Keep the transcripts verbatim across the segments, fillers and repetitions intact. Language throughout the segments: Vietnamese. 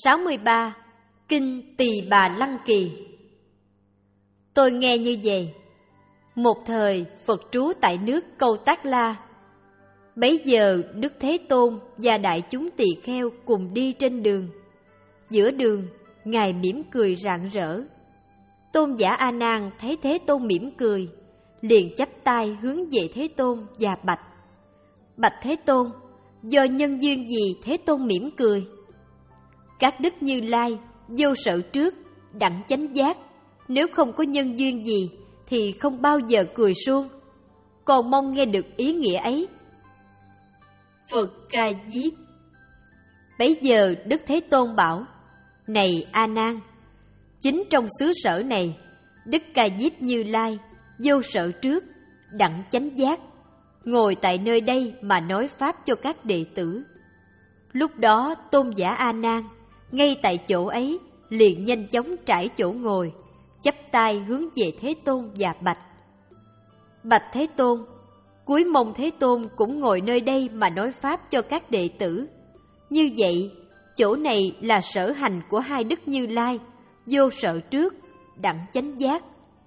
sáu mươi ba. Kinh Tỳ Bà Lăng Kỳ. Tôi nghe như vậy. Một thời Phật trú tại nước Câu Tác La. Bấy giờ Đức Thế Tôn và đại chúng tỳ kheo cùng đi trên đường. Giữa đường, Ngài mỉm cười rạng rỡ. Tôn giả A Nan thấy Thế Tôn mỉm cười, liền chắp tay hướng về Thế Tôn và bạch: Bạch Thế Tôn, do nhân duyên gì Thế Tôn mỉm cười? Các đức Như Lai vô sợ trước, đặng chánh giác, nếu không có nhân duyên gì thì không bao giờ cười suông. Còn mong nghe được ý nghĩa ấy. Phật Ca Diếp. Bấy giờ Đức Thế Tôn bảo: Này A Nan, chính trong xứ sở này, Đức Ca Diếp Như Lai vô sợ trước, đặng chánh giác, ngồi tại nơi đây mà nói pháp cho các đệ tử. Lúc đó Tôn giả A Nan ngay tại chỗ ấy liền nhanh chóng trải chỗ ngồi, chắp tay hướng về Thế Tôn và bạch: Bạch Thế Tôn, cuối mong Thế Tôn cũng ngồi nơi đây mà nói pháp cho các đệ tử. Như vậy, chỗ này là sở hành của hai đức Như Lai, vô sợ trước, đặng chánh giác.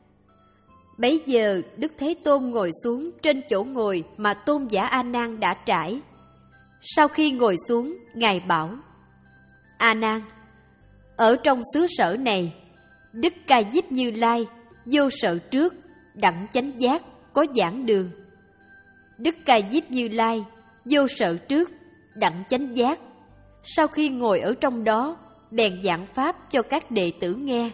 Bấy giờ Đức Thế Tôn ngồi xuống trên chỗ ngồi mà Tôn giả A Nan đã trải. Sau khi ngồi xuống, Ngài bảo: A Nan, ở trong xứ sở này, Đức Ca Diếp Như Lai vô sợ trước, đặng chánh giác có giảng đường. Đức Ca Diếp Như Lai vô sợ trước, đặng chánh giác. Sau khi ngồi ở trong đó, bèn giảng pháp cho các đệ tử nghe.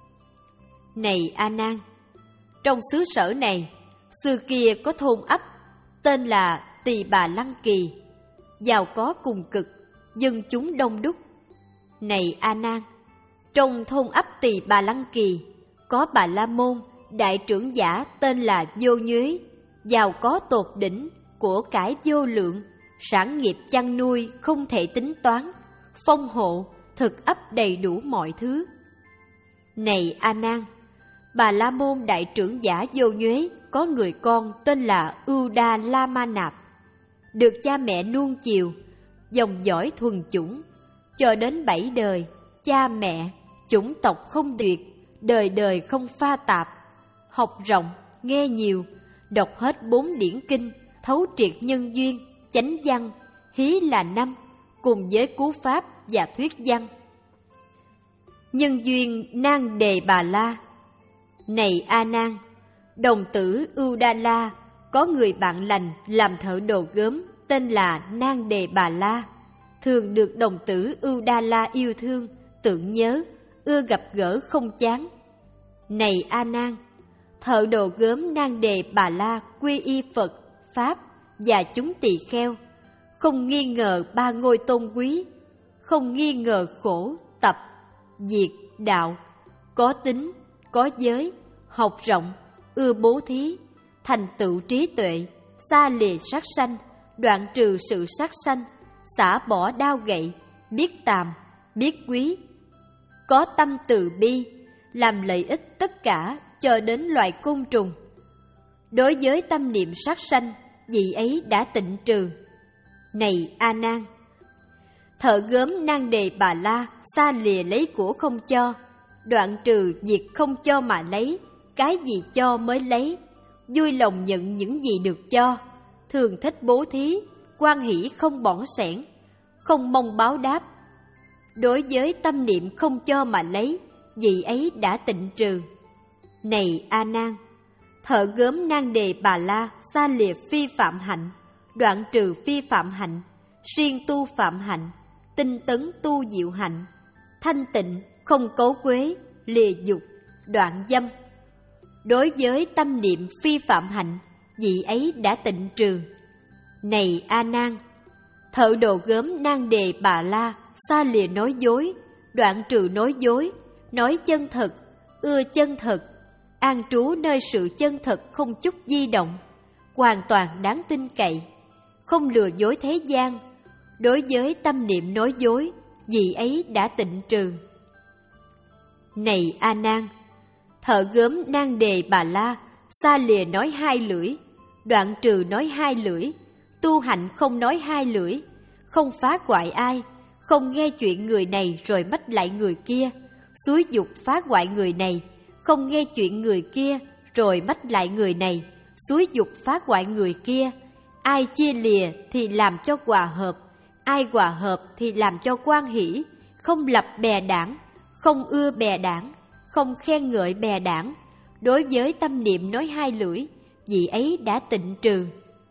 Này A Nan, trong xứ sở này, xưa kia có thôn ấp tên là Tỳ Bà Lăng Kỳ, giàu có cùng cực, dân chúng đông đúc. Này A Nan, trong thôn ấp Tỳ Bà Lăng Kỳ có Bà La Môn, đại trưởng giả tên là Vô Nhuế, giàu có tột đỉnh, của cải vô lượng, sản nghiệp chăn nuôi không thể tính toán, phong hộ, thực ấp đầy đủ mọi thứ. Này A Nan, Bà La Môn đại trưởng giả Vô Nhuế có người con tên là Ưu Đa La Ma Nạp, được cha mẹ nuông chiều, dòng dõi thuần chủng, cho đến bảy đời, cha mẹ, chủng tộc không tuyệt, đời đời không pha tạp, học rộng, nghe nhiều, đọc hết bốn điển kinh, thấu triệt nhân duyên, chánh văn, hí là năm, cùng với cú pháp và thuyết văn. Nhân duyên Nan Đề Bà La. Này A Nan, đồng tử Ưu Đa La có người bạn lành làm thợ đồ gốm tên là Nan Đề Bà La, thường được đồng tử Ưu Đa La yêu thương, tưởng nhớ, ưa gặp gỡ không chán. Này A Nan, thợ đồ gốm Nan Đề Bà La quy y Phật, Pháp và chúng tỳ kheo, không nghi ngờ ba ngôi tôn quý, không nghi ngờ khổ, tập, diệt, đạo, có tính, có giới, học rộng, ưa bố thí, thành tựu trí tuệ, xa lìa sát sanh, đoạn trừ sự sát sanh, xả bỏ đao gậy, biết tàm, biết quý, có tâm từ bi, làm lợi ích tất cả cho đến loài côn trùng. Đối với tâm niệm sát sanh, vị ấy đã tịnh trừ. Này A Nan, thợ gốm Nan Đề Bà La xa lìa lấy của không cho, đoạn trừ việc không cho mà lấy, cái gì cho mới lấy, vui lòng nhận những gì được cho, thường thích bố thí, hoan hỷ không bỏng sẻn, không mong báo đáp. Đối với tâm niệm không cho mà lấy, vị ấy đã tịnh trừ. Này A Nan, thợ gốm Nan Đề Bà La xa lìa phi phạm hạnh, đoạn trừ phi phạm hạnh, siêng tu phạm hạnh, tinh tấn tu diệu hạnh, thanh tịnh không cấu quế, lìa dục, đoạn dâm. Đối với tâm niệm phi phạm hạnh, vị ấy đã tịnh trừ. Này A Nan, thợ đồ gốm Nan Đề Bà La xa lìa nói dối, đoạn trừ nói dối, nói chân thật, ưa chân thật, an trú nơi sự chân thật không chút di động, hoàn toàn đáng tin cậy, không lừa dối thế gian. Đối với tâm niệm nói dối, vị ấy đã tịnh trừ. Này A Nan, thợ gốm Nan Đề Bà La xa lìa nói hai lưỡi, đoạn trừ nói hai lưỡi, tu hạnh không nói hai lưỡi, không phá hoại ai, không nghe chuyện người này rồi mách lại người kia, xúi giục phá hoại người này, không nghe chuyện người kia rồi mách lại người này, xúi giục phá hoại người kia. Ai chia lìa thì làm cho hòa hợp, ai hòa hợp thì làm cho hoan hỷ, không lập bè đảng, không ưa bè đảng, không khen ngợi bè đảng. Đối với tâm niệm nói hai lưỡi, vị ấy đã tịnh trừ.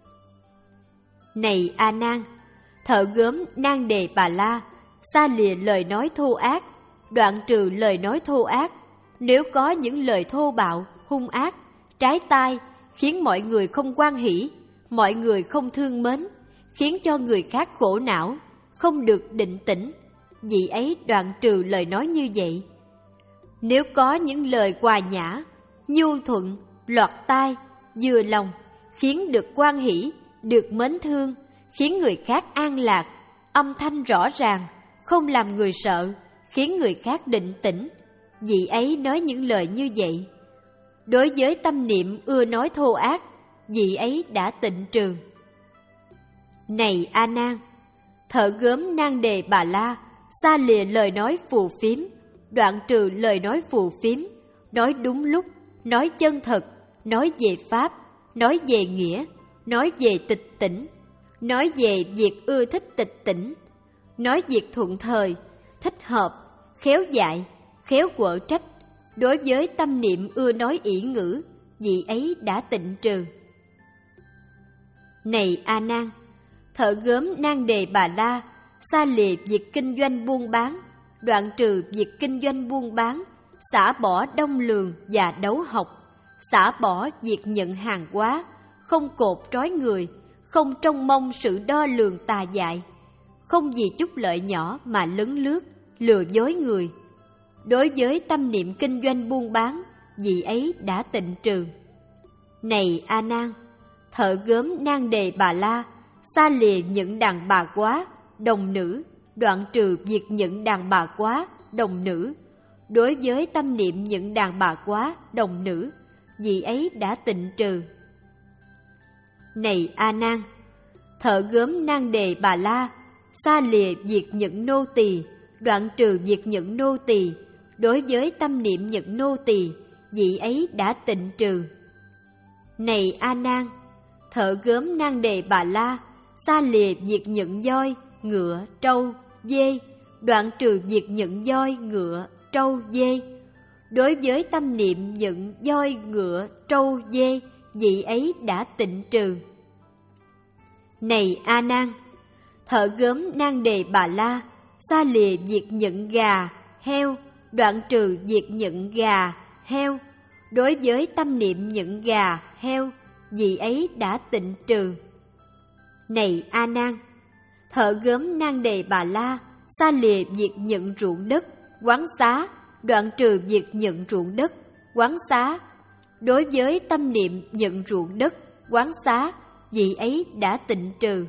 Này A Nan, thợ gốm Nan Đề Bà La, xa lìa lời nói thô ác, đoạn trừ lời nói thô ác. Nếu có những lời thô bạo, hung ác, trái tai, khiến mọi người không hoan hỷ, mọi người không thương mến, khiến cho người khác khổ não, không được định tĩnh, vị ấy đoạn trừ lời nói như vậy. Nếu có những lời hòa nhã, nhu thuận, lọt tai, vừa lòng, khiến được hoan hỷ, được mến thương, khiến người khác an lạc, âm thanh rõ ràng, không làm người sợ, khiến người khác định tĩnh, vị ấy nói những lời như vậy. Đối với tâm niệm ưa nói thô ác, vị ấy đã tịnh trừ. Này A Nan, thợ gốm Nan Đề Bà La, xa lìa lời nói phù phiếm, đoạn trừ lời nói phù phiếm, nói đúng lúc, nói chân thật, nói về pháp, nói về nghĩa, nói về tịch tỉnh, nói về việc ưa thích tịch tỉnh, nói việc thuận thời, thích hợp, khéo dạy, khéo quở trách. Đối với tâm niệm ưa nói ỷ ngữ, vị ấy đã tịnh trừ. Này A Nan, thợ gốm Nan Đề Bà La, xa lìa việc kinh doanh buôn bán, đoạn trừ việc kinh doanh buôn bán, xả bỏ đông lường và đấu học, xả bỏ việc nhận hàng hóa, không cột trói người, không trông mong sự đo lường tà dại, không vì chút lợi nhỏ mà lấn lướt, lừa dối người. Đối với tâm niệm kinh doanh buôn bán, vị ấy đã tịnh trừ. Này A Nan, thợ gốm Nan Đề Bà La, xa lìa những đàn bà quá, đồng nữ, đoạn trừ việc những đàn bà quá, đồng nữ. Đối với tâm niệm những đàn bà quá, đồng nữ, vị ấy đã tịnh trừ. Này A Nan, thợ gốm Nan Đề Bà La, xa lìa việc những nô tỳ, đoạn trừ việc những nô tỳ. Đối với tâm niệm những nô tỳ, vị ấy đã tịnh trừ. Này A Nan, thợ gốm Nan Đề Bà La, xa lìa việc những voi, ngựa, trâu, dê, đoạn trừ việc những voi, ngựa, trâu, dê. Đối với tâm niệm những voi, ngựa, trâu, dê, vị ấy đã tịnh trừ. Này A Nan, thợ gốm Nan Đề Bà La, xa lìa việc những gà, heo, đoạn trừ việc những gà, heo. Đối với tâm niệm những gà, heo, vị ấy đã tịnh trừ. Này A Nan, thợ gốm Nan Đề Bà La, xa lìa việc nhận ruộng đất, quán xá, đoạn trừ việc nhận ruộng đất, quán xá. Đối với tâm niệm nhận ruộng đất, quán xá, vị ấy đã tịnh trừ.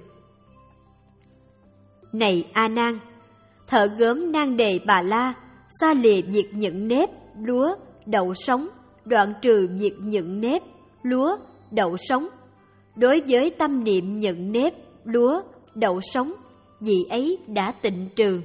Này A Nan, thợ gốm Nan Đề Bà La, xa lìa việc nhận nếp, lúa, đậu sống, đoạn trừ việc nhận nếp, lúa, đậu sống. Đối với tâm niệm nhận nếp, lúa, đậu sống, vị ấy đã tịnh trừ.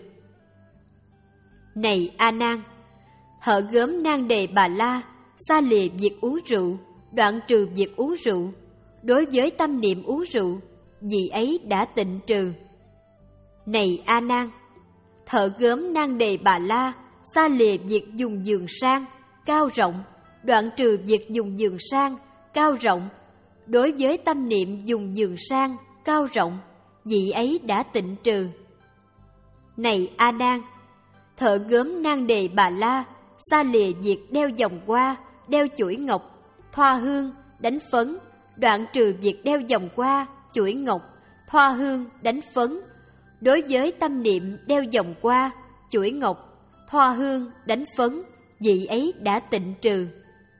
Này A Nan, thợ gốm Nan Đề Bà La, xa lìa việc uống rượu, đoạn trừ việc uống rượu. Đối với tâm niệm uống rượu, vị ấy đã tịnh trừ. Này A Nan, thợ gốm Nan Đề Bà La, xa lìa việc dùng giường sang, cao rộng, đoạn trừ việc dùng giường sang, cao rộng. Đối với tâm niệm dùng giường sang, cao rộng, vị ấy đã tịnh trừ. Này A Nan, thợ gốm Nan Đề Bà La, xa lìa việc đeo vòng hoa, đeo chuỗi ngọc, thoa hương, đánh phấn, đoạn trừ việc đeo vòng hoa, chuỗi ngọc, thoa hương, đánh phấn. Đối với tâm niệm đeo vòng hoa, chuỗi ngọc, thoa hương, đánh phấn, vị ấy đã tịnh trừ.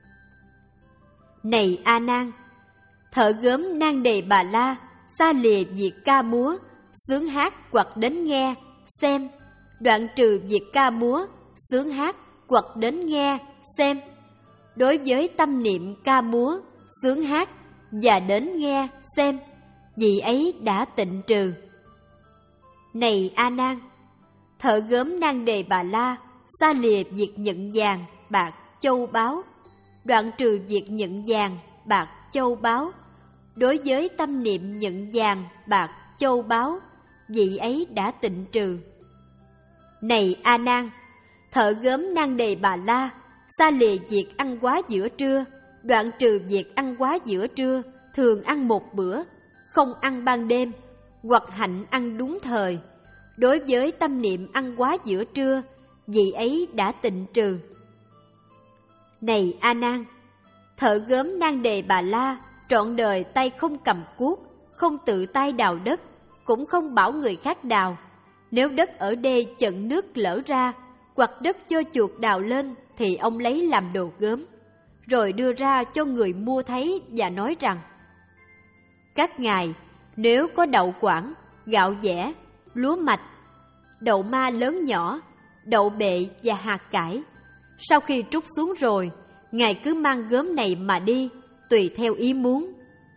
Này A Nan, thợ gốm Nan Đề Bà La, xa lìa việc ca múa, sướng hát hoặc đến nghe, xem, đoạn trừ việc ca múa, sướng hát hoặc đến nghe, xem. Đối với tâm niệm ca múa, sướng hát và đến nghe, xem, vị ấy đã tịnh trừ. Này A Nan, thợ gốm Nang Đề Bà La xa lìa việc nhận vàng, bạc, châu báu, đoạn trừ việc nhận vàng, bạc, châu báu. Đối với tâm niệm nhận vàng, bạc, châu báu, vị ấy đã tịnh trừ. Này A Nan, thợ gốm Nang Đề Bà La xa lìa việc ăn quá giữa trưa, đoạn trừ việc ăn quá giữa trưa, thường ăn một bữa, không ăn ban đêm, hoặc hạnh ăn đúng thời. Đối với tâm niệm ăn quá giữa trưa, vị ấy đã tịnh trừ. Này A Nan, thợ gốm Nang Đề Bà La trọn đời tay không cầm cuốc, không tự tay đào đất, cũng không bảo người khác đào. Nếu đất ở đê chận nước lở ra, hoặc đất cho chuột đào lên, thì ông lấy làm đồ gốm, rồi đưa ra cho người mua thấy và nói rằng: các ngài, nếu có đậu quảng, gạo dẻ, lúa mạch, đậu ma lớn nhỏ, đậu bệ và hạt cải, sau khi trút xuống rồi, ngài cứ mang gốm này mà đi, tùy theo ý muốn.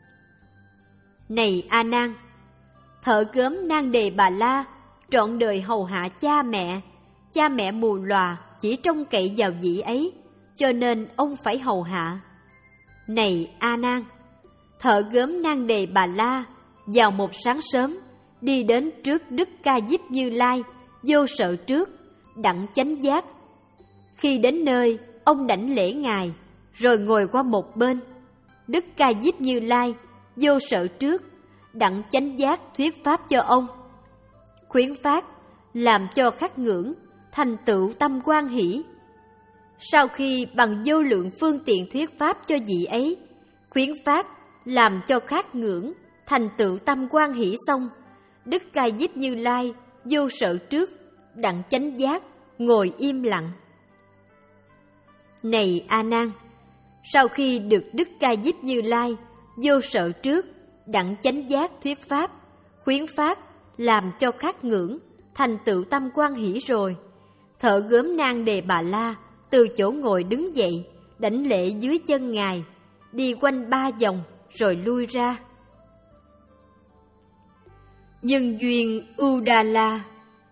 Này A Nan, thợ gốm Nang Đề Bà La trọn đời hầu hạ cha mẹ, cha mẹ mù lòa chỉ trông cậy vào vị ấy, cho nên ông phải hầu hạ. Này A Nan, thợ gốm Nang Đề Bà La vào một sáng sớm đi đến trước Đức Ca Diếp Như Lai, vô sợ trước, đặng chánh giác. Khi đến nơi, ông đảnh lễ ngài, rồi ngồi qua một bên. Đức Ca Diếp Như Lai, vô sợ trước, đặng chánh giác thuyết pháp cho ông. Khuyến phát, làm cho khắc ngưỡng, thành tựu tâm quan hỷ. Sau khi bằng vô lượng phương tiện thuyết pháp cho vị ấy, khuyến phát, làm cho khắc ngưỡng, thành tựu tâm quan hỷ xong, Đức Ca Diếp Như Lai, vô sợ trước, đặng chánh giác, ngồi im lặng. Này A Nan, sau khi được Đức Ca Diếp Như Lai, vô sợ trước, đặng chánh giác thuyết pháp, khuyến phát, làm cho khắc ngưỡng, thành tựu tâm quan hỷ rồi, thợ gốm Nang Đề Bà La từ chỗ ngồi đứng dậy, đảnh lễ dưới chân ngài, đi quanh ba vòng rồi lui ra. Nhân duyên Udala.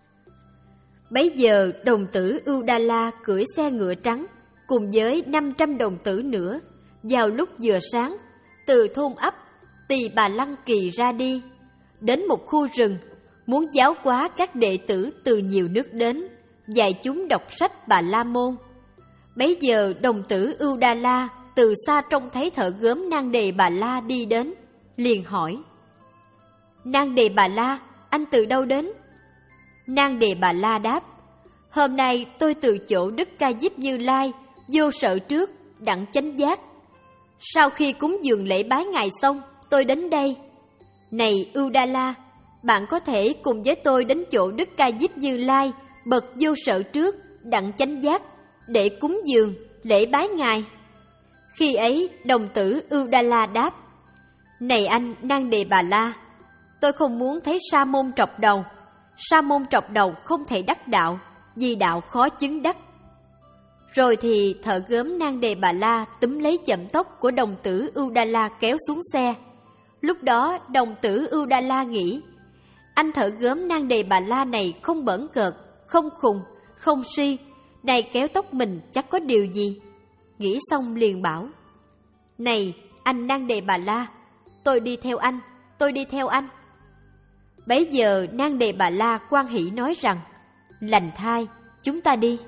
Bấy giờ đồng tử Udala cưỡi xe ngựa trắng cùng với năm trăm đồng tử nữa, vào lúc vừa sáng, từ thôn ấp Tỳ Bà Lăng Kỳ ra đi, đến một khu rừng, muốn giáo hóa các đệ tử từ nhiều nước đến, dạy chúng đọc sách Bà La Môn. Bấy giờ đồng tử Udala từ xa trông thấy thợ gốm Nang Đề Bà La đi đến, liền hỏi: Nang Đề Bà La, anh từ đâu đến? Nang Đề Bà La đáp: hôm nay tôi từ chỗ Đức Ca Diếp Như Lai, vô sợ trước, đặng chánh giác. Sau khi cúng dường lễ bái ngài xong, tôi đến đây. Này Udala, bạn có thể cùng với tôi đến chỗ Đức Ca Diếp Như Lai, bậc vô sợ trước, đặng chánh giác, để cúng dường lễ bái ngài. Khi ấy, đồng tử Udala đáp: này anh Nang Đề Bà La, tôi không muốn thấy sa môn trọc đầu. Sa môn trọc đầu không thể đắc đạo, vì đạo khó chứng đắc. Rồi thì thợ gốm Nang Đề Bà La túm lấy chậm tóc của đồng tử Udala kéo xuống xe. Lúc đó đồng tử Udala nghĩ: anh thợ gốm Nang Đề Bà La này không bỡn cợt, không khùng, không si, này kéo tóc mình chắc có điều gì. Nghĩ xong liền bảo: này anh Nang Đề Bà La, tôi đi theo anh, tôi đi theo anh. Bấy giờ Nang Đề Bà La hoan hỷ nói rằng: lành thai, chúng ta đi.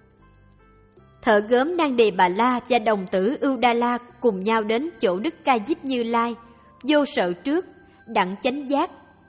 Thợ gốm Nang Đề Bà La và đồng tử Udala cùng nhau đến chỗ Đức Ca Diếp Như Lai, vô sợ trước, đặng chánh giác.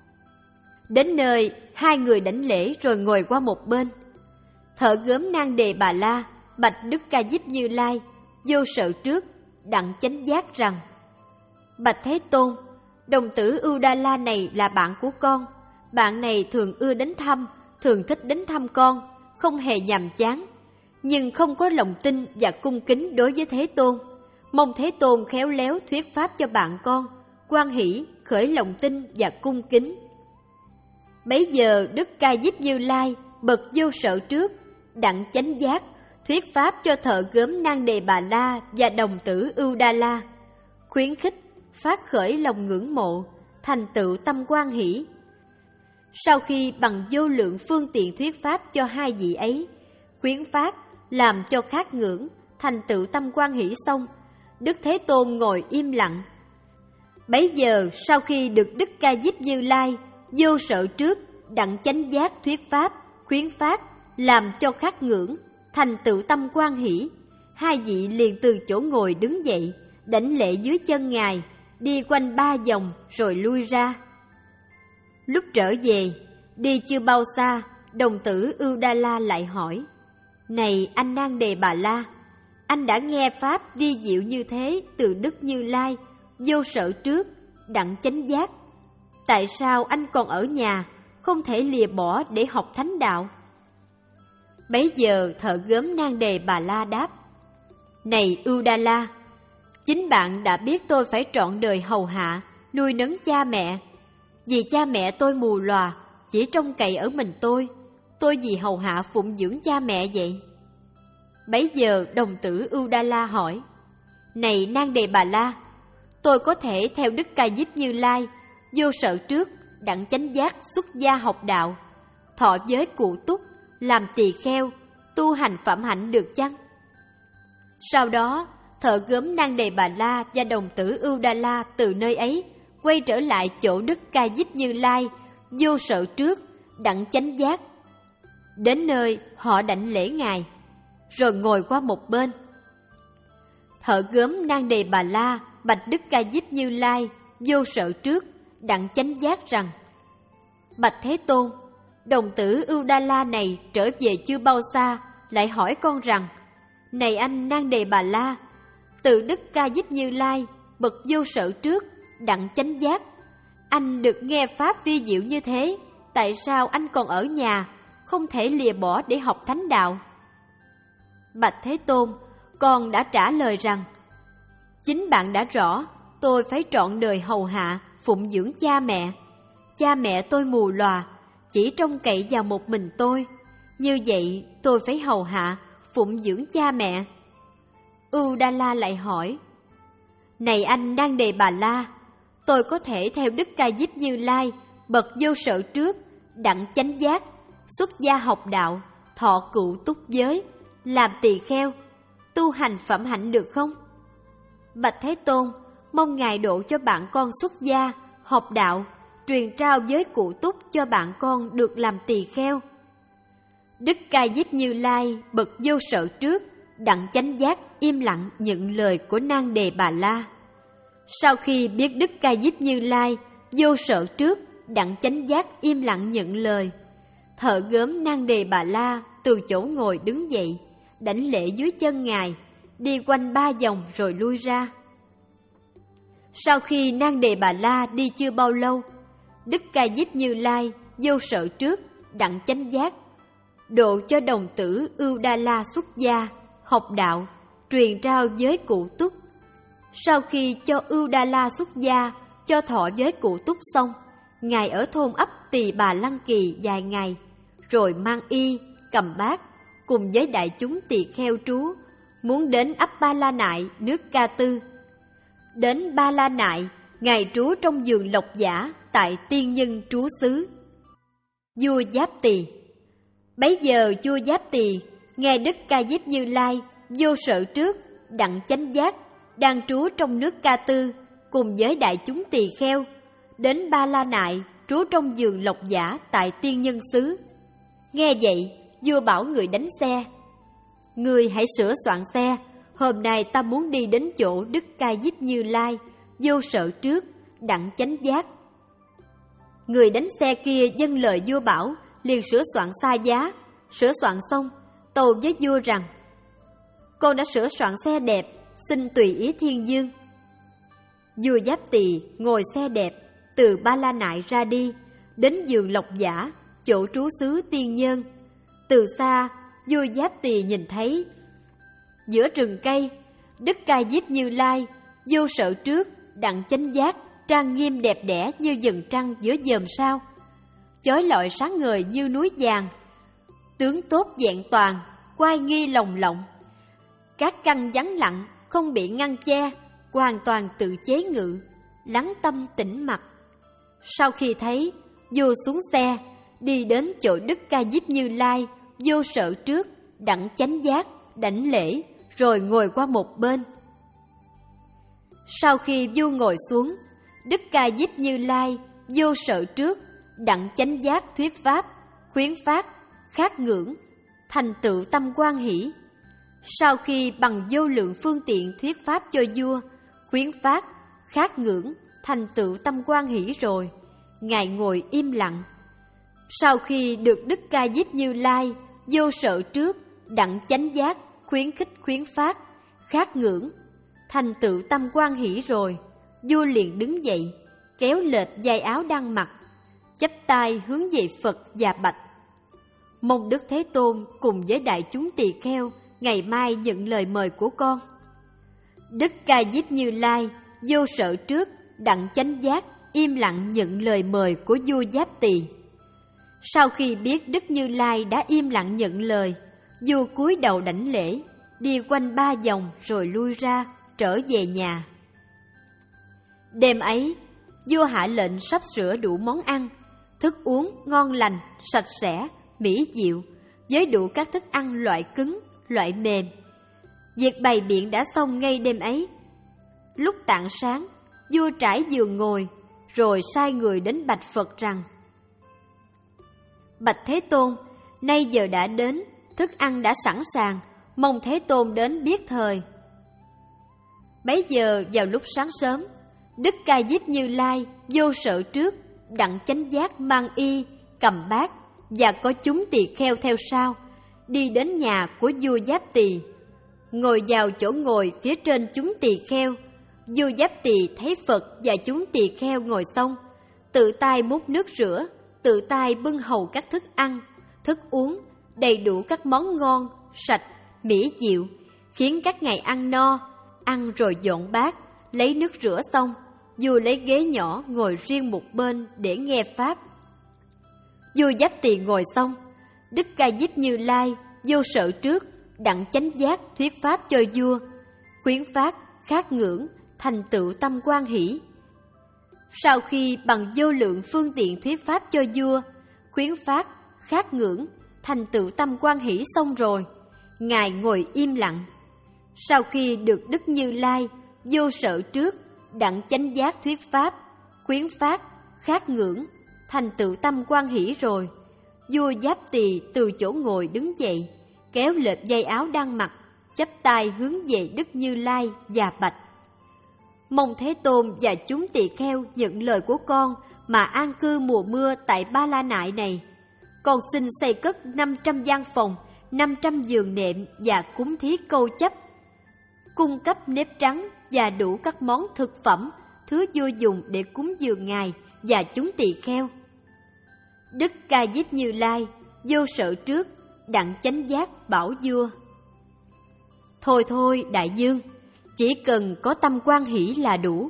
Đến nơi, hai người đảnh lễ rồi ngồi qua một bên. Thợ gốm Nang Đề Bà La bạch Đức Ca Diếp Như Lai, vô sợ trước, đặng chánh giác rằng: bạch Thế Tôn, đồng tử Udala này là bạn của con. Bạn này thường ưa đến thăm, thường thích đến thăm con, không hề nhàm chán, nhưng không có lòng tin và cung kính đối với Thế Tôn. Mong Thế Tôn khéo léo thuyết pháp cho bạn con, hoan hỷ khởi lòng tin và cung kính. Bấy giờ Đức Ca Diếp Như Lai bậc vô sợ trước, đặng chánh giác thuyết pháp cho thợ gốm Nang Đề Bà La và đồng tử Udala, khuyến khích phát khởi lòng ngưỡng mộ, thành tựu tâm hoan hỷ. sau khi bằng vô lượng phương tiện thuyết pháp cho hai vị ấy, khuyến phát, làm cho khát ngưỡng, thành tựu tâm quan hỷ xong, Đức Thế Tôn ngồi im lặng. Bấy giờ sau khi được Đức Ca Diếp Như Lai vô sợ trước, đặng chánh giác thuyết pháp, khuyến phát, làm cho khát ngưỡng, thành tựu tâm quan hỷ, hai vị liền từ chỗ ngồi đứng dậy, đảnh lễ dưới chân Ngài, đi quanh ba vòng rồi lui ra. Lúc trở về, đi chưa bao xa, đồng tử Ưu Đa La lại hỏi: Này anh Nan Đề Bà La, anh đã nghe pháp vi diệu như thế từ Đức Như Lai, vô sợ trước, đặng chánh giác. Tại sao anh còn ở nhà, không thể lìa bỏ để học thánh đạo? Bấy giờ thợ gốm Nan Đề Bà La đáp: Này Ưu Đa La, chính bạn đã biết tôi phải trọn đời hầu hạ, nuôi nấng cha mẹ. Vì cha mẹ tôi mù lòa, chỉ trông cậy ở mình tôi, tôi vì hầu hạ phụng dưỡng cha mẹ vậy. Bấy giờ đồng tử Ưu Đa La hỏi: Này Nan Đề Bà La, tôi có thể theo Đức Ca Diếp Như Lai, vô sợ trước, đặng chánh giác xuất gia học đạo, thọ giới cụ túc, làm tỳ kheo, tu hành phạm hạnh được chăng? Sau đó, thợ gốm Nan Đề Bà La và đồng tử Ưu Đa La từ nơi ấy quay trở lại chỗ Đức Ca Diếp Như Lai, vô sợ trước, đặng chánh giác. Đến nơi họ đảnh lễ Ngài, rồi ngồi qua một bên. Thợ gốm Nan Đề Bà La bạch Đức Ca Diếp Như Lai, vô sợ trước, đặng chánh giác rằng: Bạch Thế Tôn, đồng tử Ưu Đa La này trở về chưa bao xa, lại hỏi con rằng: Này anh Nan Đề Bà La, từ Đức Ca Diếp Như Lai, bậc vô sợ trước, đặng chánh giác, anh được nghe pháp vi diệu như thế, tại sao anh còn ở nhà, không thể lìa bỏ để học thánh đạo? Bạch Thế Tôn, con đã trả lời rằng: Chính bạn đã rõ, tôi phải trọn đời hầu hạ, phụng dưỡng cha mẹ. Cha mẹ tôi mù lòa, chỉ trông cậy vào một mình tôi. Như vậy tôi phải hầu hạ, phụng dưỡng cha mẹ. Ưu Đa La lại hỏi: Này anh Nan Đề Bà La, tôi có thể theo Đức Ca Diếp Như Lai, bậc vô sợ trước, đặng chánh giác, xuất gia học đạo, thọ cựu túc giới, làm tỳ kheo, tu hành phẩm hạnh được không? Bạch Thế Tôn, mong Ngài độ cho bạn con xuất gia, học đạo, truyền trao giới cụ túc cho bạn con được làm tỳ kheo. Đức Ca Diếp Như Lai, bậc vô sợ trước, đặng chánh giác im lặng nhận lời của Nan Đề Bà La. Sau khi biết Đức Ca Diếp Như Lai, vô sợ trước, đặng chánh giác im lặng nhận lời, thợ gốm Nan Đề Bà La từ chỗ ngồi đứng dậy, đảnh lễ dưới chân Ngài, đi quanh ba vòng rồi lui ra. Sau khi Nan Đề Bà La đi chưa bao lâu, Đức Ca Diếp Như Lai, vô sợ trước, đặng chánh giác, độ cho đồng tử Ưu Đa La xuất gia, học đạo, truyền trao giới cụ túc. Sau khi cho Ưu Đa La xuất gia, cho thọ giới cụ túc xong, Ngài ở thôn ấp Tỳ Bà Lăng Kỳ vài ngày, rồi mang y, cầm bát, cùng với đại chúng tỳ kheo trú, muốn đến ấp Ba La Nại, nước Ca Tư. Đến Ba La Nại, Ngài trú trong vườn Lộc Giả tại Tiên Nhân trú xứ. Vua Giáp Tỳ. Bấy giờ vua Giáp Tỳ nghe Đức Ca Diếp Như Lai, vô sợ trước, đặng chánh giác, đang trú trong nước Ca Tư, cùng với đại chúng tỳ kheo, đến Ba La Nại, trú trong vườn Lộc Giả tại Tiên Nhân xứ. Nghe vậy, vua bảo người đánh xe: Người hãy sửa soạn xe, hôm nay ta muốn đi đến chỗ Đức Ca Diếp Như Lai, vô sợ trước, đặng chánh giác. Người đánh xe kia vâng lời vua bảo, liền sửa soạn xa giá. Sửa soạn xong, tâu với vua rằng: Con đã sửa soạn xe đẹp, xin tùy ý thiên dương. Vua Giáp Tỳ ngồi xe đẹp, từ Ba La Nại ra đi, đến vườn Lộc Giả, chỗ trú xứ Tiên Nhân. Từ xa, vua Giáp Tỳ nhìn thấy giữa rừng cây, Đức Ca Diếp Như Lai, vô sợ trước, đặng chánh giác, trang nghiêm đẹp đẽ như vầng trăng giữa dòm sao, chói lọi sáng ngời như núi vàng, tướng tốt vẹn toàn, oai nghi lồng lộng. Các căn vắng lặng, không bị ngăn che, hoàn toàn tự chế ngự, lắng tâm tĩnh mặt. Sau khi thấy, vô xuống xe, đi đến chỗ Đức Ca Diếp Như Lai, vô sợ trước, đặng chánh giác, đảnh lễ, rồi ngồi qua một bên. Sau khi vua ngồi xuống, Đức Ca Diếp Như Lai vô sợ trước, đặng chánh giác thuyết pháp, khuyến phát, khát ngưỡng, thành tựu tâm quan hỷ. Sau khi bằng vô lượng phương tiện thuyết pháp cho vua, khuyến phát, khát ngưỡng, thành tựu tâm quan hỷ rồi, Ngài ngồi im lặng. Sau khi được Đức Ca Diếp Như Lai vô sợ trước, đặng chánh giác, khuyến khích khuyến phát, khát ngưỡng, thành tựu tâm quan hỷ rồi, vua liền đứng dậy, kéo lệch vai áo đang mặc, chắp tay hướng về Phật và bạch: Mong Đức Thế Tôn cùng với đại chúng tỳ kheo ngày mai nhận lời mời của con. Đức Ca Diếp Như Lai vô sợ trước, đặng chánh giác, im lặng nhận lời mời của vua Giáp Tỳ. Sau khi biết Đức Như Lai đã im lặng nhận lời, vua cúi đầu đảnh lễ, đi quanh ba vòng rồi lui ra, trở về nhà. Đêm ấy, vua hạ lệnh sắp sửa đủ món ăn, thức uống ngon lành, sạch sẽ, mỹ diệu, với đủ các thức ăn loại cứng, loại mềm. Việc bày biện đã xong ngay đêm ấy. Lúc tạng sáng, vua trải giường ngồi, rồi sai người đến bạch Phật rằng: Bạch Thế Tôn, nay giờ đã đến, thức ăn đã sẵn sàng, mong Thế Tôn đến biết thời. Bấy giờ vào lúc sáng sớm, Đức Ca Diếp Như Lai vô sợ trước, đặng chánh giác mang y, cầm bát và có chúng tỳ kheo theo sau, đi đến nhà của vua Giáp Tỳ, ngồi vào chỗ ngồi phía trên chúng tỳ kheo. Vua Giáp Tỳ thấy Phật và chúng tỳ kheo ngồi xong, tự tay múc nước rửa, tự tay bưng hầu các thức ăn, thức uống, đầy đủ các món ngon, sạch, mỹ diệu, khiến các ngài ăn no. Ăn rồi dọn bát, lấy nước rửa xong, vua lấy ghế nhỏ ngồi riêng một bên để nghe pháp. Vua Giáp Tỳ ngồi xong, Đức Ca Diếp Như Lai vô sợ trước, đặng chánh giác thuyết pháp cho vua, khuyến phát, khát ngưỡng, thành tựu tâm quan hỷ. Sau khi bằng vô lượng phương tiện thuyết pháp cho vua, khuyến phát, khát ngưỡng, thành tựu tâm quan hỷ xong rồi, Ngài ngồi im lặng. Sau khi được Đức Như Lai vô sợ trước, đặng chánh giác thuyết pháp, khuyến phát, khát ngưỡng, thành tựu tâm quan hỷ rồi, vua Giáp Tỳ từ chỗ ngồi đứng dậy, kéo lệch vai áo đang mặc, chắp tay hướng về Đức Như Lai và bạch: Mong Thế Tôn và chúng tỳ kheo nhận lời của con mà an cư mùa mưa tại Ba La Nại này. Con xin xây cất năm trăm gian phòng, năm trăm giường nệm và cúng thí câu chấp, cung cấp nếp trắng và đủ các món thực phẩm, thứ vua dùng để cúng dường Ngài và chúng tỳ kheo. Đức Ca Diếp Như Lai vô sợ trước, đặng chánh giác bảo vua: Thôi thôi đại dương, chỉ cần có tâm quan hỷ là đủ.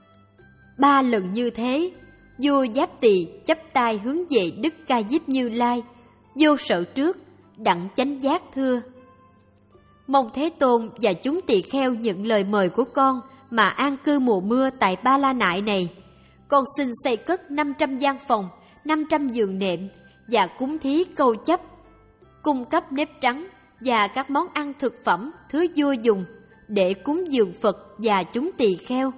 Ba lần như thế, vua Giáp Tỳ chắp tay hướng về Đức Ca Diếp Như Lai vô sợ trước, đặng chánh giác thưa: Mong Thế Tôn và chúng tỳ kheo nhận lời mời của con mà an cư mùa mưa tại Ba La Nại này. Con xin xây cất năm trăm gian phòng, năm trăm giường nệm và cúng thí câu chấp, cung cấp nếp trắng và các món ăn thực phẩm, thứ vua dùng để cúng dường Phật và chúng tỳ kheo.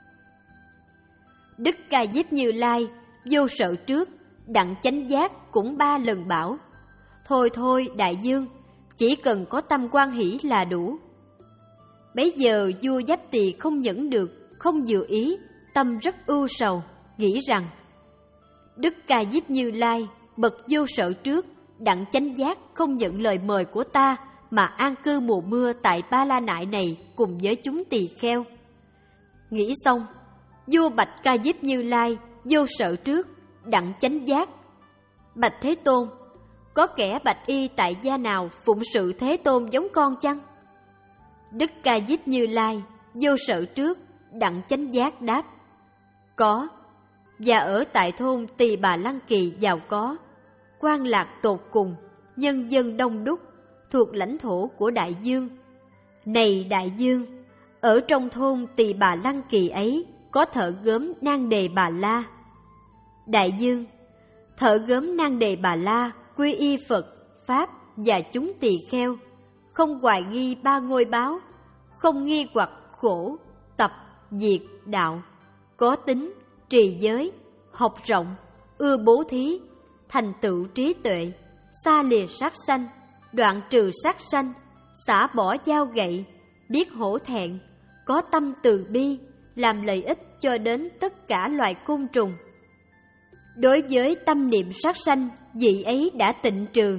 Đức Ca Diếp Như Lai vô sợ trước, đặng chánh giác cũng ba lần bảo: Thôi thôi đại dương, chỉ cần có tâm quan hỷ là đủ. Bấy giờ vua Giáp Tỳ không nhẫn được, không dự ý, tâm rất ưu sầu, nghĩ rằng: Đức Ca Diếp Như Lai bậc vô sợ trước, đặng chánh giác không nhận lời mời của ta mà an cư mùa mưa tại Ba La Nại này cùng với chúng tỳ kheo. Nghĩ xong, vua bạch Ca Diếp Như Lai vô sợ trước, đặng chánh giác: Bạch Thế Tôn, có kẻ bạch y tại gia nào phụng sự Thế Tôn giống con chăng? Đức Ca Diếp Như Lai vô sợ trước, đặng chánh giác đáp: Có, và ở tại thôn Tỳ Bà Lăng Kỳ giàu có, quan lạc tột cùng, nhân dân đông đúc, thuộc lãnh thổ của đại dương. Này đại dương, ở trong thôn Tỳ Bà Lăng Kỳ ấy có thợ gốm Nan Đề Bà La. Đại dương, Thợ gốm Nan Đề Bà La quy y Phật, Pháp và chúng tỳ kheo, không hoài nghi ba ngôi báo, không nghi hoặc khổ, tập, diệt, đạo, có tính, trì giới, học rộng, ưa bố thí, thành tựu trí tuệ, xa lìa sát sanh, đoạn trừ sát sanh, xả bỏ dao gậy, biết hổ thẹn, có tâm từ bi, làm lợi ích cho đến tất cả loài côn trùng. Đối với tâm niệm sát sanh, vị ấy đã tịnh trừ.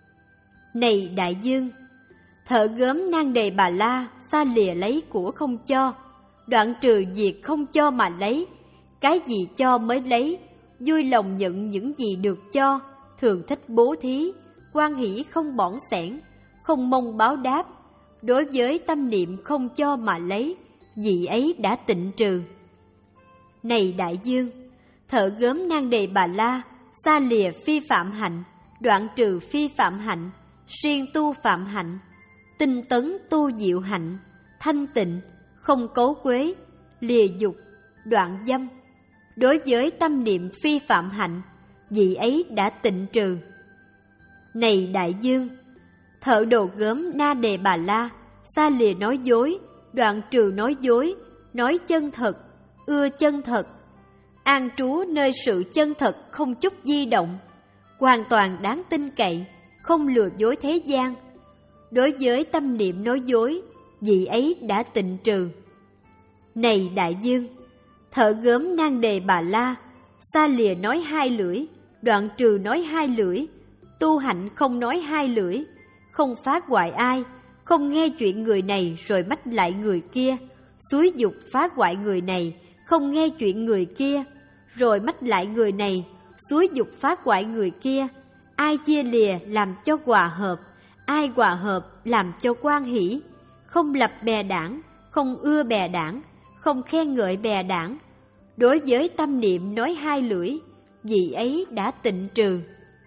Này đại dương, thợ gốm Nan Đề Bà La xa lìa lấy của không cho, đoạn trừ việc không cho mà lấy, cái gì cho mới lấy, vui lòng nhận những gì được cho, thường thích bố thí, hoan hỷ không bỏn xẻn, không mong báo đáp. Đối với tâm niệm không cho mà lấy, vị ấy đã tịnh trừ. Này đại dương, thợ gốm Nan Đề Bà La xa lìa phi phạm hạnh, đoạn trừ phi phạm hạnh, siêng tu phạm hạnh, tinh tấn tu diệu hạnh, thanh tịnh, không cấu quế, lìa dục, đoạn dâm. Đối với tâm niệm phi phạm hạnh, vị ấy đã tịnh trừ. Này đại dương, thợ đồ gốm Na Đề Bà La xa lìa nói dối, đoạn trừ nói dối, nói chân thật, ưa chân thật, an trú nơi sự chân thật không chút di động, hoàn toàn đáng tin cậy, không lừa dối thế gian. Đối với tâm niệm nói dối, vị ấy đã tịnh trừ. Này đại dương, thợ gốm Nan Đề Bà La xa lìa nói hai lưỡi, đoạn trừ nói hai lưỡi, tu hạnh không nói hai lưỡi, không phá hoại ai, không nghe chuyện người này rồi mách lại người kia, xúi dục phá hoại người này, không nghe chuyện người kia, rồi mách lại người này, xúi dục phá hoại người kia. Ai chia lìa làm cho hòa hợp, ai hòa hợp làm cho quan hỷ, không lập bè đảng, không ưa bè đảng, không khen ngợi bè đảng. Đối với tâm niệm nói hai lưỡi, vị ấy đã tịnh trừ.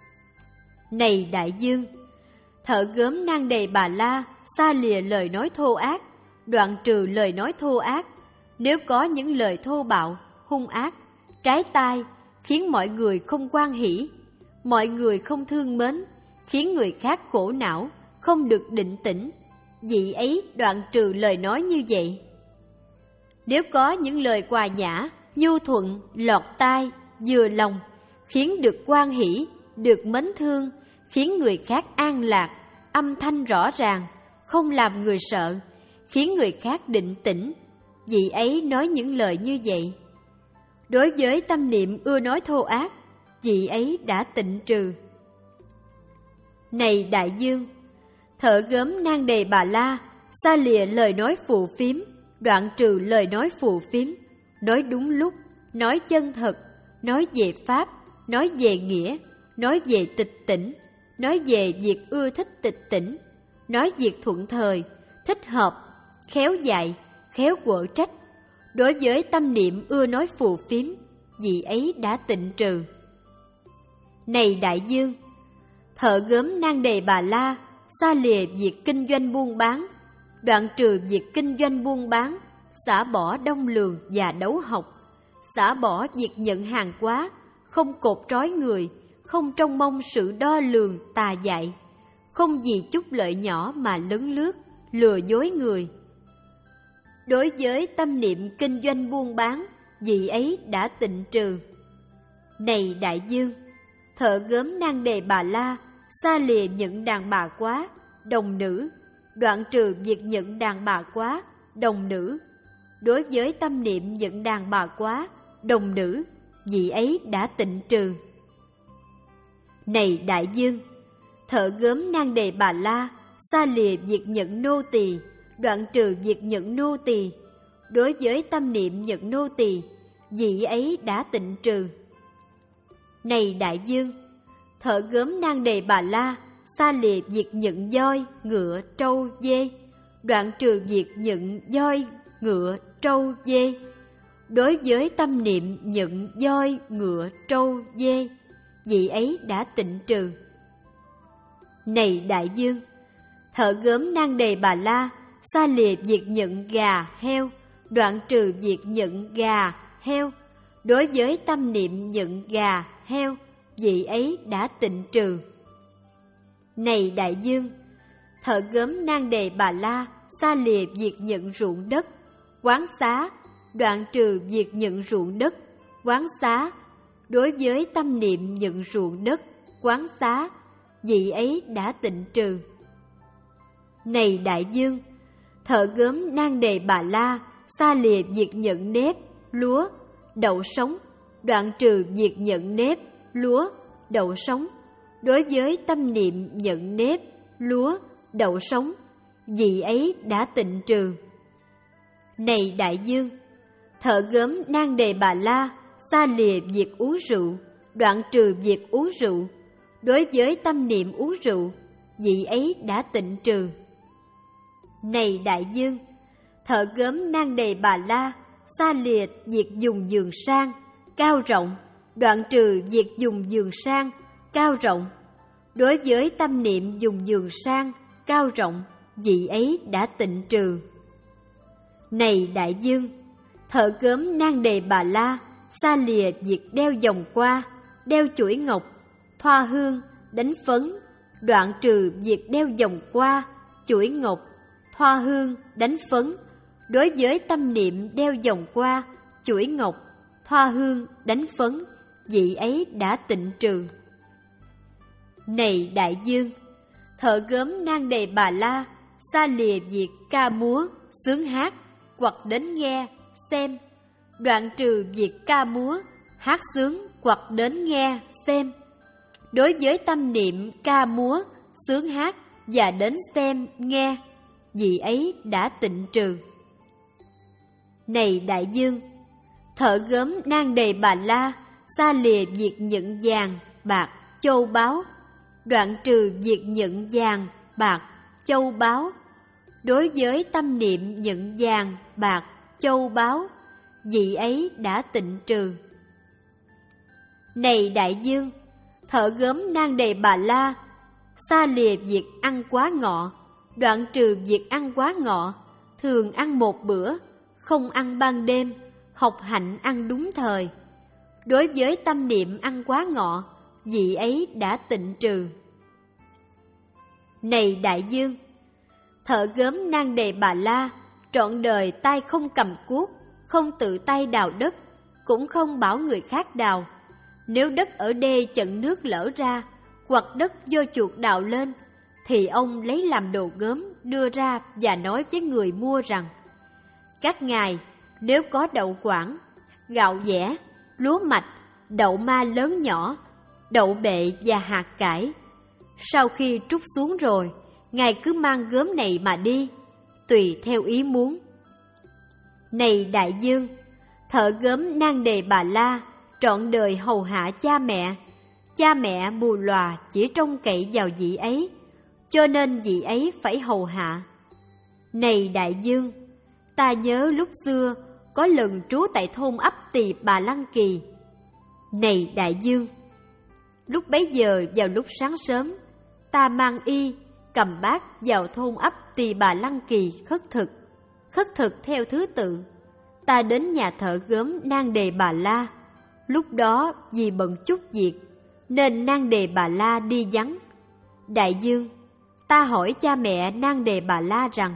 Này đại dương, thợ gốm Nan Đề Bà La xa lìa lời nói thô ác, đoạn trừ lời nói thô ác. Nếu có những lời thô bạo, hung ác, trái tai, khiến mọi người không hoan hỷ, mọi người không thương mến, khiến người khác khổ não, không được định tĩnh, vị ấy đoạn trừ lời nói như vậy. Nếu có những lời hòa nhã, nhu thuận, lọt tai, vừa lòng, khiến được hoan hỷ, được mến thương, khiến người khác an lạc, âm thanh rõ ràng, không làm người sợ, khiến người khác định tĩnh, vị ấy nói những lời như vậy. Đối với tâm niệm ưa nói thô ác, vị ấy đã tịnh trừ. Này đại dương, thợ gốm Nan Đề Bà La xa lìa lời nói phù phiếm, đoạn trừ lời nói phù phiếm, nói đúng lúc, nói chân thật, nói về pháp, nói về nghĩa, nói về tịch tỉnh, nói về việc ưa thích tịch tỉnh, nói việc thuận thời, thích hợp, khéo dạy, khéo quở trách. Đối với tâm niệm ưa nói phù phiếm, vị ấy đã tịnh trừ. Này đại dương, thợ gốm Nan Đề Bà La xa lìa việc kinh doanh buôn bán, đoạn trừ việc kinh doanh buôn bán, xả bỏ đông lường và đấu học, xả bỏ việc nhận hàng quá, không cột trói người, không trông mong sự đo lường tà dại, không vì chút lợi nhỏ mà lấn lướt, lừa dối người. Đối với tâm niệm kinh doanh buôn bán, vị ấy đã tịnh trừ. Này đại dương, thợ gốm Nan Đề Bà La xa lìa những đàn bà quá, đồng nữ, đoạn trừ việc nhận đàn bà quá, đồng nữ. Đối với tâm niệm nhận đàn bà quá, đồng nữ, vị ấy đã tịnh trừ. Này đại dương, thợ gốm Nan Đề Bà La xa lìa việc nhận nô tỳ, đoạn trừ việc nhận nô tỳ. Đối với tâm niệm nhận nô tỳ, vị ấy đã tịnh trừ. Này đại dương, thợ gốm Nan Đề Bà La xa lìa việc nhận voi, ngựa, trâu, dê, đoạn trừ việc nhận voi, ngựa, trâu, dê. Đối với tâm niệm nhận voi, ngựa, trâu, dê, vị ấy đã tịnh trừ. Này đại dương, thợ gốm Nan Đề Bà La xa lìa việc nhận gà, heo, đoạn trừ việc nhận gà, heo. Đối với tâm niệm nhận gà, heo, vị ấy đã tịnh trừ. Này đại dương, thợ gốm Nan Đề Bà La xa lìa việc nhận ruộng đất, quán xá, đoạn trừ việc nhận ruộng đất, quán xá. Đối với tâm niệm nhận ruộng đất, quán xá, vị ấy đã tịnh trừ. Này đại dương, thợ gốm Nan Đề Bà La xa lìa việc nhận nếp, lúa, đậu sống, đoạn trừ việc nhận nếp, lúa, đậu sống. Đối với tâm niệm nhận nếp, lúa, đậu sống, vị ấy đã tịnh trừ. Này đại dương, thợ gốm Nan Đề Bà La xa lìa việc uống rượu, đoạn trừ việc uống rượu. Đối với tâm niệm uống rượu, vị ấy đã tịnh trừ. Này đại dương, thợ gốm Nan Đề Bà La xa lìa việc dùng giường sang, cao rộng, đoạn trừ việc dùng giường sang, cao rộng. Đối với tâm niệm dùng giường sang, cao rộng, vị ấy đã tịnh trừ. Này đại dương, thợ gốm Nan Đề Bà La xa lìa việc đeo vòng qua, đeo chuỗi ngọc, thoa hương, đánh phấn, đoạn trừ việc đeo vòng qua, chuỗi ngọc, thoa hương, đánh phấn. Đối với tâm niệm đeo vòng qua, chuỗi ngọc, thoa hương, đánh phấn, vị ấy đã tịnh trừ. Này đại dương, thợ gốm Nan Đề Bà La xa lìa việc ca múa, xướng hát, hoặc đến nghe, xem, đoạn trừ việc ca múa, hát xướng hoặc đến nghe, xem. Đối với tâm niệm ca múa, xướng hát và đến xem, nghe, vị ấy đã tịnh trừ. Này đại dương, thợ gốm Nan Đề Bà La xa lìa việc nhận vàng, bạc, châu báu, đoạn trừ việc nhận vàng, bạc, châu báu. Đối với tâm niệm nhận vàng, bạc, châu báu, vị ấy đã tịnh trừ. Này đại dương, thợ gốm Nan Đề Bà La xa lìa việc ăn quá ngọ, đoạn trừ việc ăn quá ngọ, thường ăn một bữa, không ăn ban đêm, học hạnh ăn đúng thời. Đối với tâm niệm ăn quá ngọ, vị ấy đã tịnh trừ. Này đại dương, thợ gốm Nan Đề Bà La trọn đời tay không cầm cuốc, không tự tay đào đất, cũng không bảo người khác đào. Nếu đất ở đê chận nước lở ra, hoặc đất do chuột đào lên, thì ông lấy làm đồ gốm đưa ra và nói với người mua rằng: các ngài, nếu có đậu quảng, gạo dẻ, lúa mạch, đậu ma lớn nhỏ, đậu bệ và hạt cải, sau khi trút xuống rồi, ngài cứ mang gốm này mà đi, tùy theo ý muốn. Này đại dương, thợ gốm Nan Đề Bà La trọn đời hầu hạ cha mẹ, cha mẹ mù lòa chỉ trông cậy vào vị ấy, cho nên vị ấy phải hầu hạ. Này đại dương, ta nhớ lúc xưa có lần trú tại thôn ấp Tỳ Bà Lăng Kỳ. Này đại dương, lúc bấy giờ vào lúc sáng sớm, ta mang y, cầm bát vào thôn ấp Tỳ Bà Lăng Kỳ khất thực. Khất thực theo thứ tự, ta đến nhà thợ gốm Nan Đề Bà La. Lúc đó vì bận chút việc, nên Nan Đề Bà La đi vắng. Đại dương, ta hỏi cha mẹ Nan Đề Bà La rằng: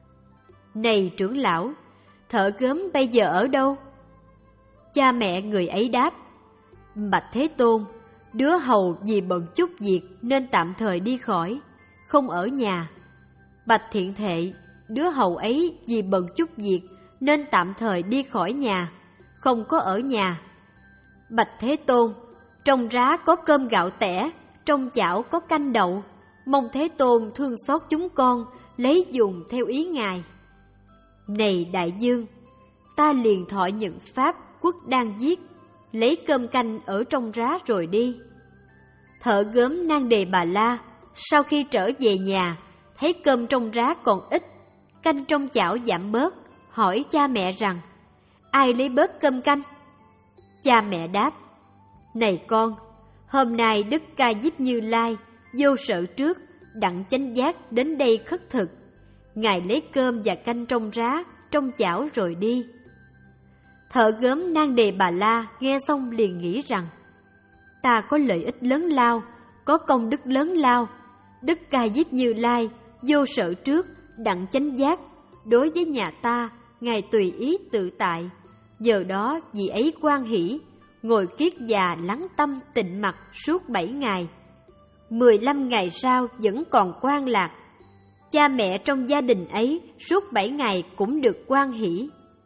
này trưởng lão, thợ gốm bây giờ ở đâu? Cha mẹ người ấy đáp: bạch Thế Tôn, đứa hầu vì bận chút việc nên tạm thời đi khỏi, không ở nhà. Bạch Thiện Thệ, đứa hầu ấy vì bận chút việc nên tạm thời đi khỏi nhà, không có ở nhà. Bạch Thế Tôn, trong rá có cơm gạo tẻ, trong chảo có canh đậu, mong Thế Tôn thương xót chúng con, lấy dùng theo ý ngài. Này đại dương, ta liền thọ nhận pháp quốc đang giết, lấy cơm canh ở trong rá rồi đi. Thợ gốm Nan Đề Bà La sau khi trở về nhà, thấy cơm trong rá còn ít, canh trong chảo giảm bớt, hỏi cha mẹ rằng: ai lấy bớt cơm canh? Cha mẹ đáp: này con, hôm nay Đức Ca Diếp Như Lai vô sở trước đặng chánh giác đến đây khất thực, ngài lấy cơm và canh trong rá, trong chảo rồi đi. Thợ gốm Nan Đề Bà La nghe xong liền nghĩ rằng: ta có lợi ích lớn lao, có công đức lớn lao. Đức Ca Diếp Như Lai vô sở trước, đặng chánh giác. Đối với nhà ta, Ngài tùy ý tự tại. Giờ đó vị ấy hoan hỷ, ngồi kiết già lắng tâm tịnh mặt suốt bảy ngày. Mười lăm ngày sau vẫn còn hoan lạc. Cha mẹ trong gia đình ấy suốt bảy ngày cũng được hoan hỷ.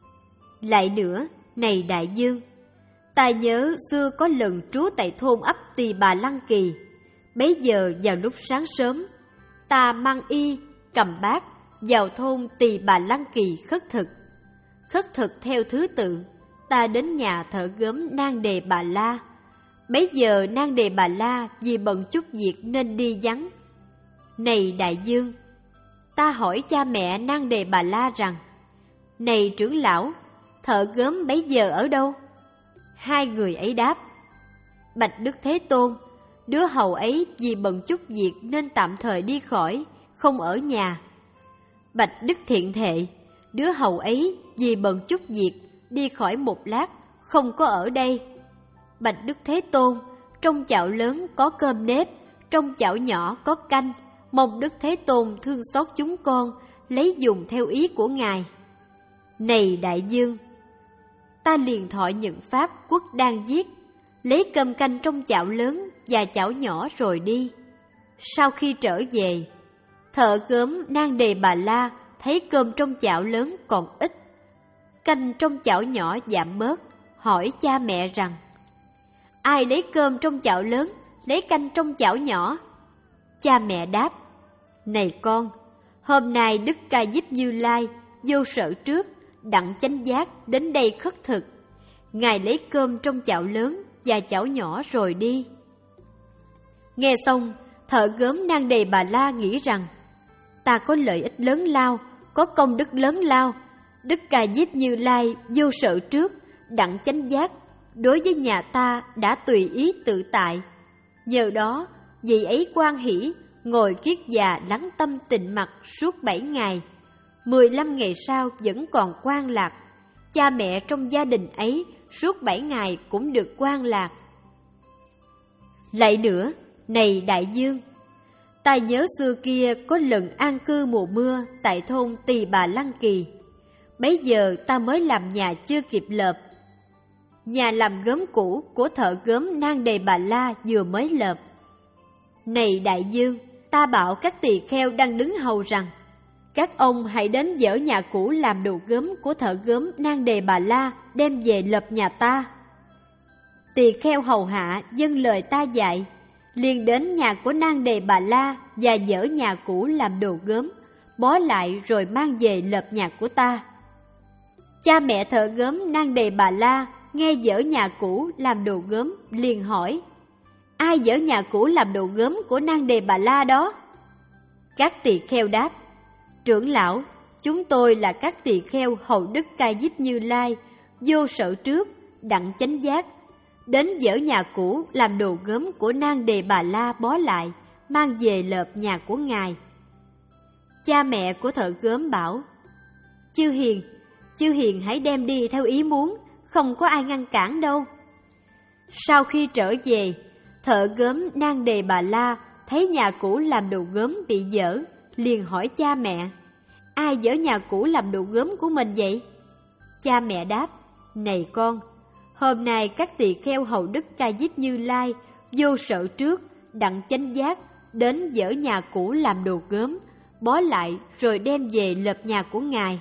Lại nữa, này đại dương, ta nhớ xưa có lần trú tại thôn ấp Tỳ Bà Lăng Kỳ. Bấy giờ vào lúc sáng sớm, ta mang y, cầm bát, vào thôn Tỳ Bà Lăng Kỳ khất thực. Khất thực theo thứ tự, ta đến nhà thợ gốm Nang Đề Bà La. Bấy giờ Nang Đề Bà La vì bận chút việc nên đi vắng. Này đại dương, ta hỏi cha mẹ Nang Đề Bà La rằng: này trưởng lão, thợ gốm bấy giờ ở đâu? Hai người ấy đáp: bạch Đức Thế Tôn, đứa hầu ấy vì bận chút việc nên tạm thời đi khỏi, không ở nhà. Bạch Đức Thiện Thệ, đứa hầu ấy vì bận chút việc đi khỏi một lát, không có ở đây. Bạch Đức Thế Tôn, trong chảo lớn có cơm nếp, trong chảo nhỏ có canh, mong Đức Thế Tôn thương xót chúng con, lấy dùng theo ý của Ngài. Này đại dương, ta liền thọ nhận pháp quốc đang giết, lấy cơm canh trong chảo lớn và chảo nhỏ rồi đi. Sau khi trở về, thợ gốm Nang Đề Bà La thấy cơm trong chảo lớn còn ít, canh trong chảo nhỏ giảm bớt, hỏi cha mẹ rằng: ai lấy cơm trong chảo lớn, lấy canh trong chảo nhỏ? Cha mẹ đáp: này con, hôm nay Đức Ca Diếp Như Lai vô sở trước, đặng chánh giác đến đây khất thực. Ngài lấy cơm trong chảo lớn và chảo nhỏ rồi đi. Nghe xong, thợ gốm Nang Đề Bà La nghĩ rằng: ta có lợi ích lớn lao, có công đức lớn lao. Đức Ca Diếp Như Lai vô sở trước, đặng chánh giác. Đối với nhà ta đã tùy ý tự tại. Nhờ đó, vị ấy hoan hỷ, ngồi kiết già lắng tâm tịnh mặt suốt bảy ngày. Mười lăm ngày sau vẫn còn hoan lạc. Cha mẹ trong gia đình ấy suốt bảy ngày cũng được hoan lạc. Lại nữa, này đại dương, ta nhớ xưa kia có lần an cư mùa mưa tại thôn Tỳ Bà Lăng Kỳ. Bấy giờ ta mới làm nhà chưa kịp lợp. Nhà làm gốm cũ của thợ gốm Nang Đề Bà La vừa mới lợp. Này đại dương, ta bảo các tỳ kheo đang đứng hầu rằng: các ông hãy đến dỡ nhà cũ làm đồ gốm của thợ gốm Nang Đề Bà La đem về lợp nhà ta. Tỳ kheo hầu hạ dâng lời ta dạy, liền đến nhà của Nang Đề Bà La và dỡ nhà cũ làm đồ gốm, bó lại rồi mang về lợp nhà của ta. Cha mẹ thợ gốm Nang Đề Bà La nghe dỡ nhà cũ làm đồ gốm liền hỏi: ai dỡ nhà cũ làm đồ gốm của Nang Đề Bà La đó? Các tỳ kheo đáp: trưởng lão, chúng tôi là các tỳ kheo hầu Đức Ca Diếp Như Lai vô sở trước, đặng chánh giác, đến dỡ nhà cũ làm đồ gốm của Nang Đề Bà La bó lại, mang về lợp nhà của Ngài. Cha mẹ của thợ gốm bảo: chư hiền, chư hiền hãy đem đi theo ý muốn, không có ai ngăn cản đâu. Sau khi trở về, thợ gốm Nang Đề Bà La thấy nhà cũ làm đồ gốm bị dỡ, liền hỏi cha mẹ: ai dỡ nhà cũ làm đồ gốm của mình vậy? Cha mẹ đáp: này con, hôm nay các tỳ kheo hầu Đức Ca Diếp Như Lai vô sở trước, đặng chánh giác, đến dỡ nhà cũ làm đồ gốm, bó lại rồi đem về lợp nhà của Ngài.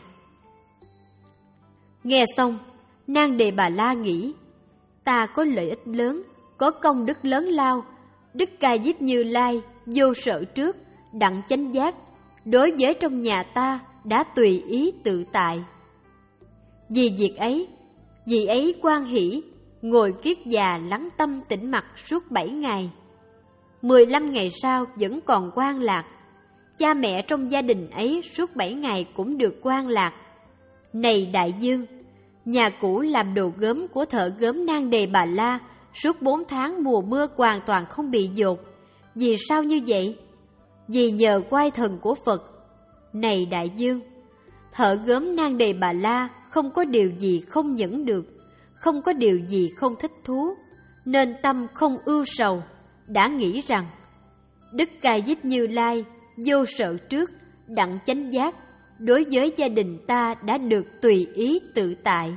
Nghe xong, Nang Đề Bà La nghĩ: ta có lợi ích lớn, có công đức lớn lao. Đức Ca Diếp Như Lai vô sở trước, đặng chánh giác, đối với trong nhà ta đã tùy ý tự tại. Vì việc ấy, vị ấy hoan hỷ, ngồi kiết già lắng tâm tĩnh mặt suốt bảy ngày. Mười lăm ngày sau vẫn còn hoan lạc. Cha mẹ trong gia đình ấy suốt bảy ngày cũng được hoan lạc. Này đại dương, nhà cũ làm đồ gốm của thợ gốm Nang Đề Bà La suốt bốn tháng mùa mưa hoàn toàn không bị dột. Vì sao như vậy? Vì nhờ oai thần của Phật. Này đại dương, thợ gốm Nang Đề Bà La không có điều gì không nhẫn được, không có điều gì không thích thú. nên tâm không ưu sầu, đã nghĩ rằng Đức Ca Diếp Như Lai vô sợ trước, đặng chánh giác, đối với gia đình ta đã được tùy ý tự tại.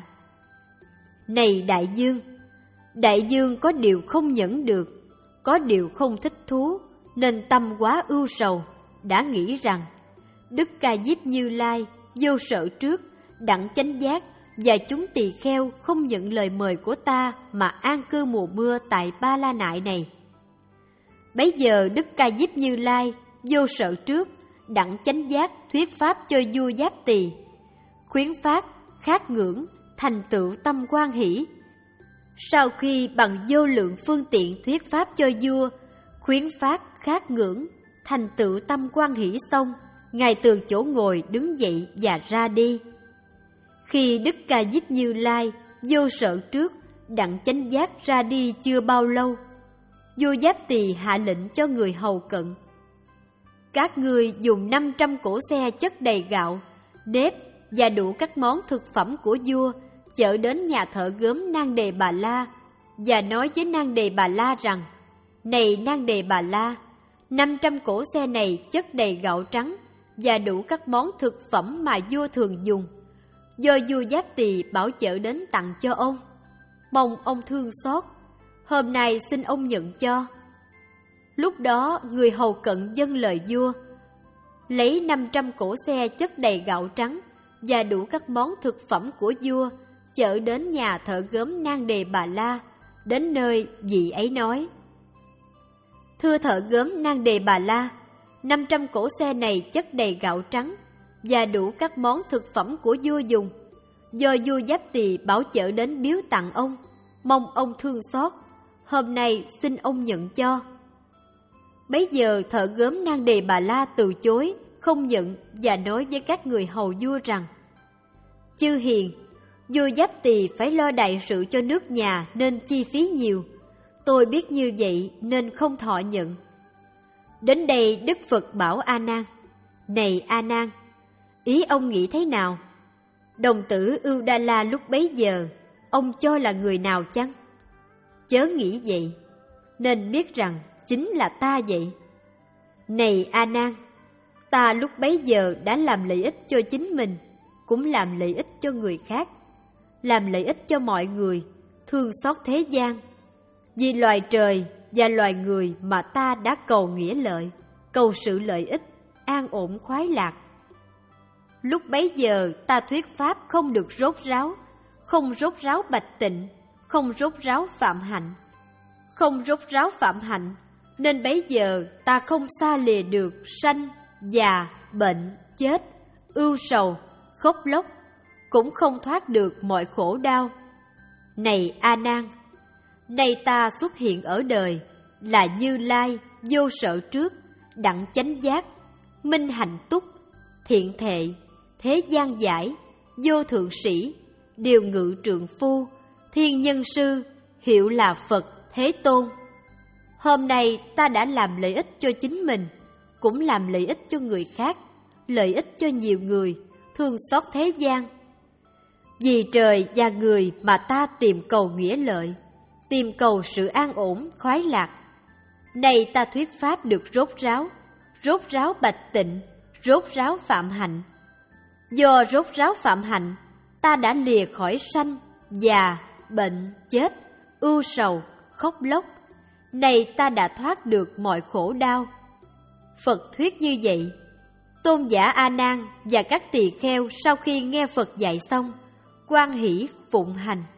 Này đại dương, đại dương có điều không nhẫn được, có điều không thích thú, nên tâm quá ưu sầu, đã nghĩ rằng Đức Ca Diếp Như Lai vô sợ trước, đặng chánh giác và chúng tỳ kheo không nhận lời mời của ta mà an cư mùa mưa tại Ba La Nại này. Bấy giờ Đức Ca Diếp Như Lai vô sợ trước, đặng chánh giác thuyết pháp cho vua Giáp Tỳ, khuyến phát khát ngưỡng thành tựu tâm hoan hỷ. Sau khi bằng vô lượng phương tiện thuyết pháp cho vua khuyến phát khát ngưỡng thành tựu tâm hoan hỷ xong, ngài từ chỗ ngồi đứng dậy và ra đi. Khi Đức Ca Diếp Như Lai vô sợ trước, đặng chánh giác ra đi chưa bao lâu, vua Giáp Tỳ hạ lệnh cho người hầu cận: các ngươi dùng năm trăm cỗ xe chất đầy gạo, nếp và đủ các món thực phẩm của vua chở đến nhà thợ gốm Nang Đề Bà La, và nói với Nang Đề Bà La rằng: này Nang Đề Bà La, năm trăm cỗ xe này chất đầy gạo trắng và đủ các món thực phẩm mà vua thường dùng, do vua Giáp Tỳ bảo chở đến tặng cho ông, mong ông thương xót, hôm nay xin ông nhận cho. Lúc đó người hầu cận dâng lời vua, lấy năm trăm cỗ xe chất đầy gạo trắng và đủ các món thực phẩm của vua chở đến nhà thợ gốm Nang Đề Bà La. Đến nơi, vị ấy nói: thưa thợ gốm Nang Đề Bà La, năm trăm cỗ xe này chất đầy gạo trắng và đủ các món thực phẩm của vua dùng, do vua Giáp Tỳ bảo chở đến biếu tặng ông, mong ông thương xót, hôm nay xin ông nhận cho. Bấy giờ thợ gốm Nang Đề Bà La từ chối, không nhận, và nói với các người hầu vua rằng: chư hiền, vua Giáp Tỳ phải lo đại sự cho nước nhà nên chi phí nhiều, tôi biết như vậy nên không thọ nhận. Đến đây Đức Phật bảo A Nan: này A Nan, ý ông nghĩ thế nào? Đồng tử Ưu-đa-la lúc bấy giờ ông cho là người nào chăng? Chớ nghĩ vậy, nên biết rằng chính là ta vậy. Này A Nan, ta lúc bấy giờ đã làm lợi ích cho chính mình, cũng làm lợi ích cho người khác, làm lợi ích cho mọi người, thương xót thế gian. Vì loài trời và loài người mà ta đã cầu nghĩa lợi, cầu sự lợi ích, an ổn khoái lạc. Lúc bấy giờ ta thuyết pháp không được rốt ráo, không rốt ráo bạch tịnh, không rốt ráo phạm hạnh. Không rốt ráo phạm hạnh, nên bấy giờ ta không xa lìa được sanh, già, bệnh, chết, ưu sầu, khóc lóc, cũng không thoát được mọi khổ đau. Này A Nan, nay ta xuất hiện ở đời là Như Lai vô sợ trước, đặng chánh giác, minh hạnh túc, thiện thệ, thế gian giải, vô thượng sĩ, điều ngự trượng phu, thiên nhân sư, hiệu là Phật Thế Tôn. Hôm nay ta đã làm lợi ích cho chính mình, cũng làm lợi ích cho người khác, lợi ích cho nhiều người, thương xót thế gian. Vì trời và người mà ta tìm cầu nghĩa lợi, tìm cầu sự an ổn, khoái lạc. Nay ta thuyết pháp được rốt ráo, rốt ráo bạch tịnh, rốt ráo phạm hạnh. Do rốt ráo phạm hạnh, ta đã lìa khỏi sanh, già, bệnh, chết, ưu sầu, khóc lóc. Này ta đã thoát được mọi khổ đau. Phật thuyết như vậy. Tôn giả A Nan và các tỳ kheo sau khi nghe Phật dạy xong, hoan hỷ phụng hành.